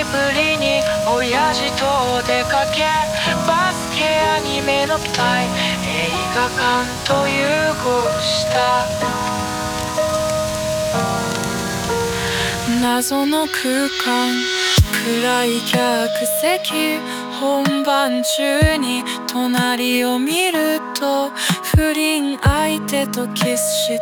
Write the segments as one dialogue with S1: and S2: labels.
S1: ぶりに親父とお出かけ、バスケアニメの舞台、映画館と融合した。謎の空間、暗い客席、本番中に隣を見ると不倫相手とキスして、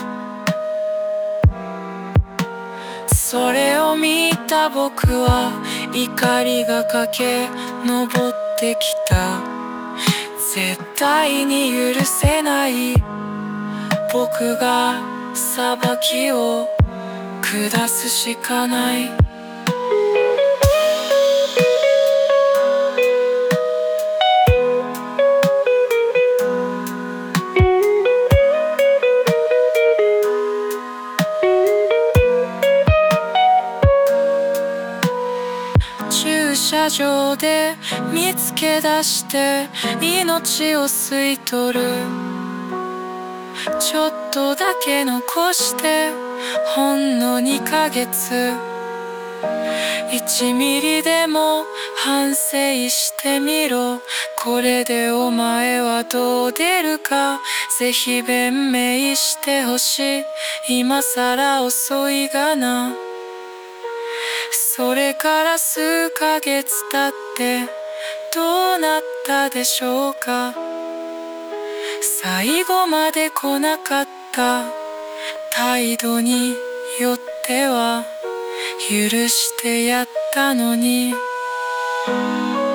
S1: それを見た僕は怒りが駆け上ってきた。絶対に許せない、僕が裁きを下すしかない。駐車場で見つけ出して命を吸い取る。ちょっとだけ残してほんの2ヶ月、1ミリでも反省してみろ。これでお前はどう出るか、ぜひ弁明してほしい。今さら遅いがな。それから数ヶ月経ってどうなったでしょうか。最後まで来なかった態度によっては許してやったのに。